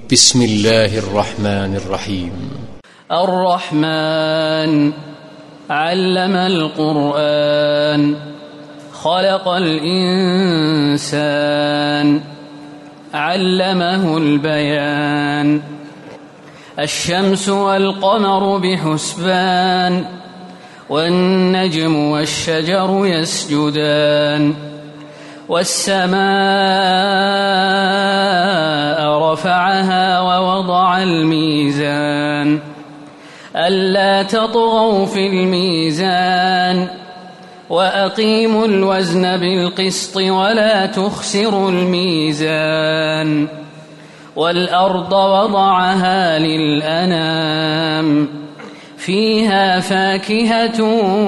بسم الله الرحمن الرحيم. الرحمن علم القرآن خلق الإنسان علمه البيان الشمس والقمر بحسبان والنجم والشجر يسجدان والسماء رفعها ووضع الميزان ألا تطغوا في الميزان وأقيموا الوزن بالقسط ولا تخسروا الميزان والأرض وضعها للأنام فيها فاكهة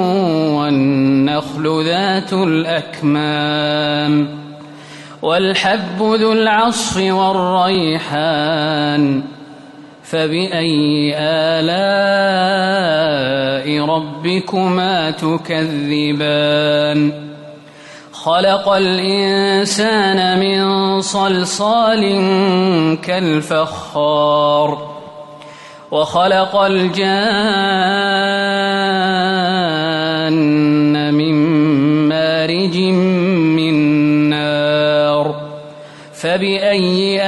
والنخل ذات الأكمام والحب ذو العصف والريحان فبأي آلاء ربكما تكذبان خلق الإنسان من صلصال كالفخار وخلق الجان من مارج من نار فبأي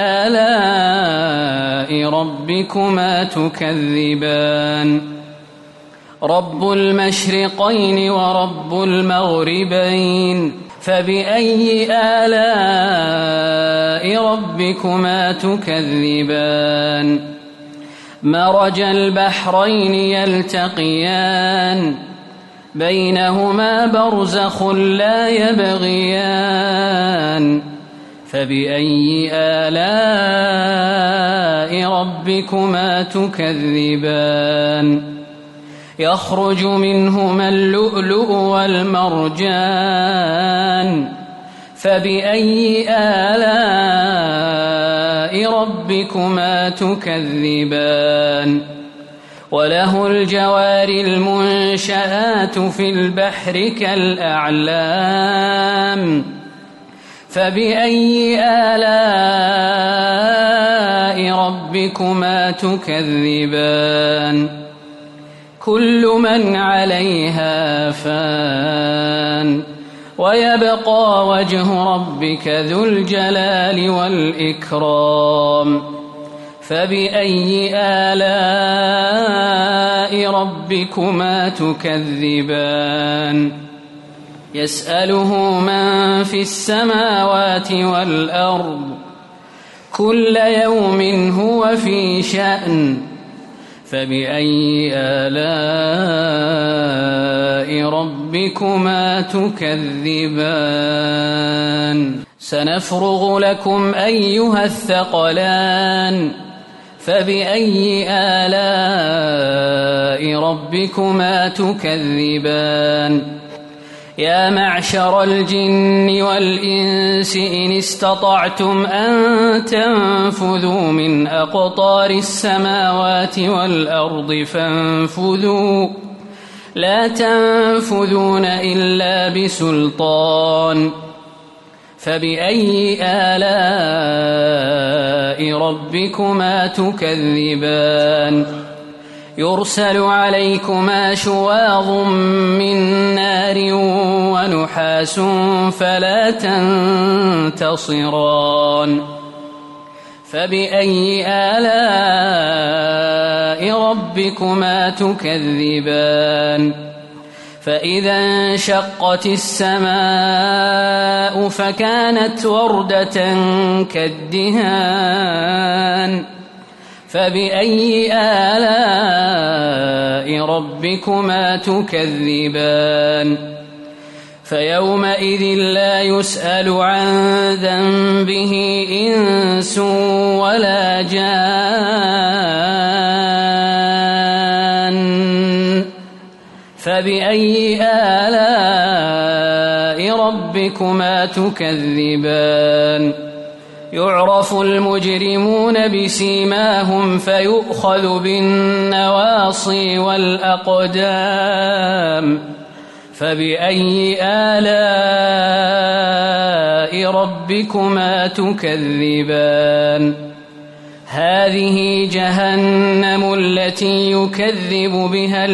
آلاء ربكما تكذبان رب المشرقين ورب المغربين فبأي آلاء ربكما تكذبان مرج البحرين يلتقيان بينهما برزخ لا يبغيان فبأي آلاء ربكما تكذبان يخرج منهما اللؤلؤ والمرجان فبأي آلاء ربكما تكذبان وله الجوار المنشآت في البحر كالأعلام فبأي آلاء ربكما تكذبان كل من عليها فان ويبقى وجه ربك ذو الجلال والإكرام فبأي آلاء ربكما تكذبان يسأله من في السماوات والأرض كل يوم هو في شأن فبأي آلاء ربكما تكذبان سنفرغ لكم أيها الثقلان فبأي آلاء ربكما تكذبان يا معشر الجن والإنس إن استطعتم أن تنفذوا من أقطار السماوات والأرض فانفذوا لا تنفذون إلا بسلطان فبأي آلاء ربكما تكذبان يرسل عليكما شواظ من نار ونحاس فلا تنتصران فبأي آلاء ربكما تكذبان فإذا انشقت السماء فكانت وردة كالدهان فبأي آلاء ربكما تكذبان فيومئذ لا يسأل عن ذنبه إنس ولا جان فبأي آلاء ربكما تكذبان يعرف المجرمون بسيماهم فيؤخذ بالنواصي والأقدام فبأي آلاء ربكما تكذبان هذه جهنم التي يكذب بها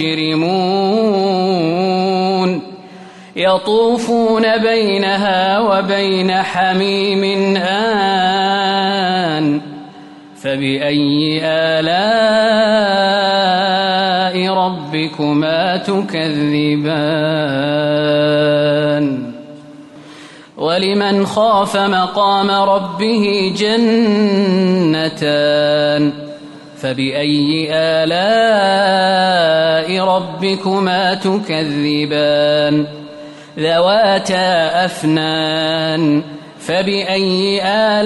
المجرمون يطوفون بينها وبين حميم آن فبأي آلاء ربكما تكذبان ولمن خاف مقام ربه جنتان فبأي آلاء ربكما تكذبان ذواتا أفنان فبأي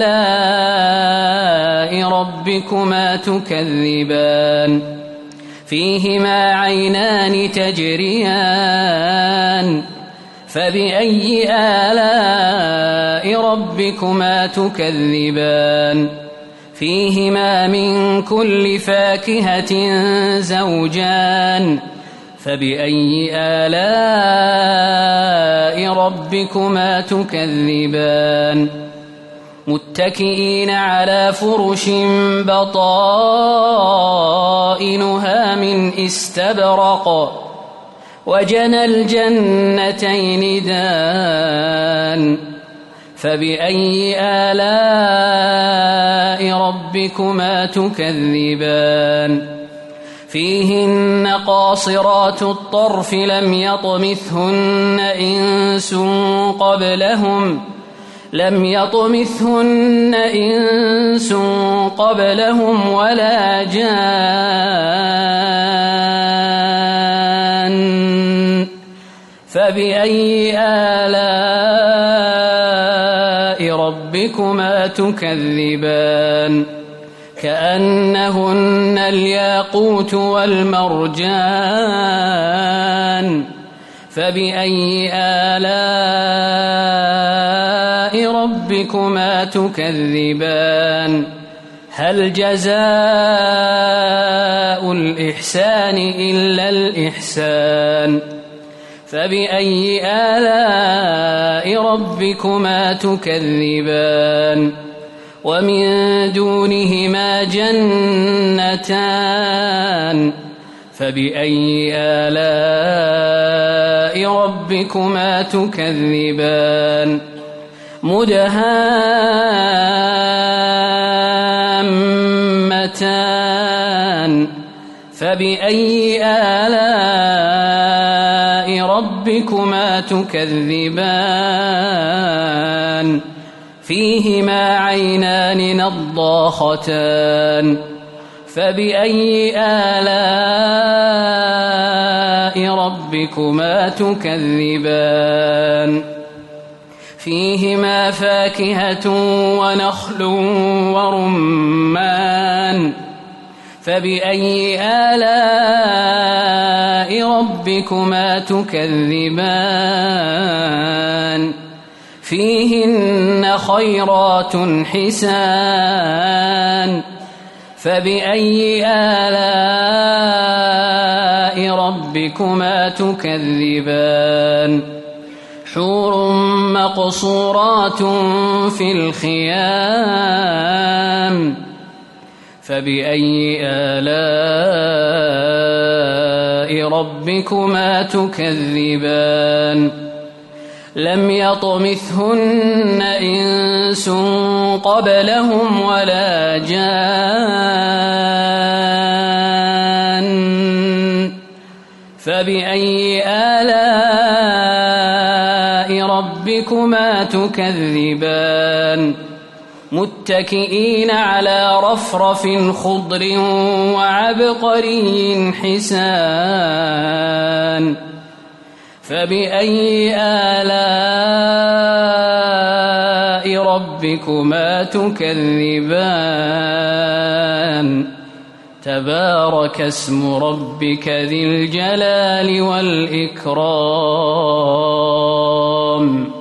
آلاء ربكما تكذبان فيهما عينان تجريان فبأي آلاء ربكما تكذبان فيهما من كل فاكهة زوجان فبأي آلاء ربكما تكذبان متكئين على فرش بطائنها من استبرق وجنى الجنتين دان فبأي آلاء ربكما تكذبان فيهن قاصرات الطرف لم يطمثهن إنس قبلهم ولا جان فبأي آلاء ربكما تكذبان كأنهن الياقوت والمرجان فبأي آلاء ربكما تكذبان هل جزاء الإحسان إلا الإحسان فبأي آلاء ربكما تكذبان ومن دونهما جنتان فبأي آلاء ربكما تكذبان مدهامتان فبأي آلاء ربكما تكذبان فيهما عينان نضاختان فبأي آلاء ربكما تكذبان فيهما فاكهة ونخل ورمان فبأي آلاء ربكما تكذبان فيهن خيرات حسان فبأي آلاء ربكما تكذبان حور مقصورات في الخيام فبأي آلاء ربكما تكذبان لم يطمثهن إنس قبلهم ولا جان فبأي آلاء ربكما تكذبان متكئين على رفرف خضر وعبقري حسان فبأي آلاء ربكما تكذبان تبارك اسم ربك ذي الجلال والإكرام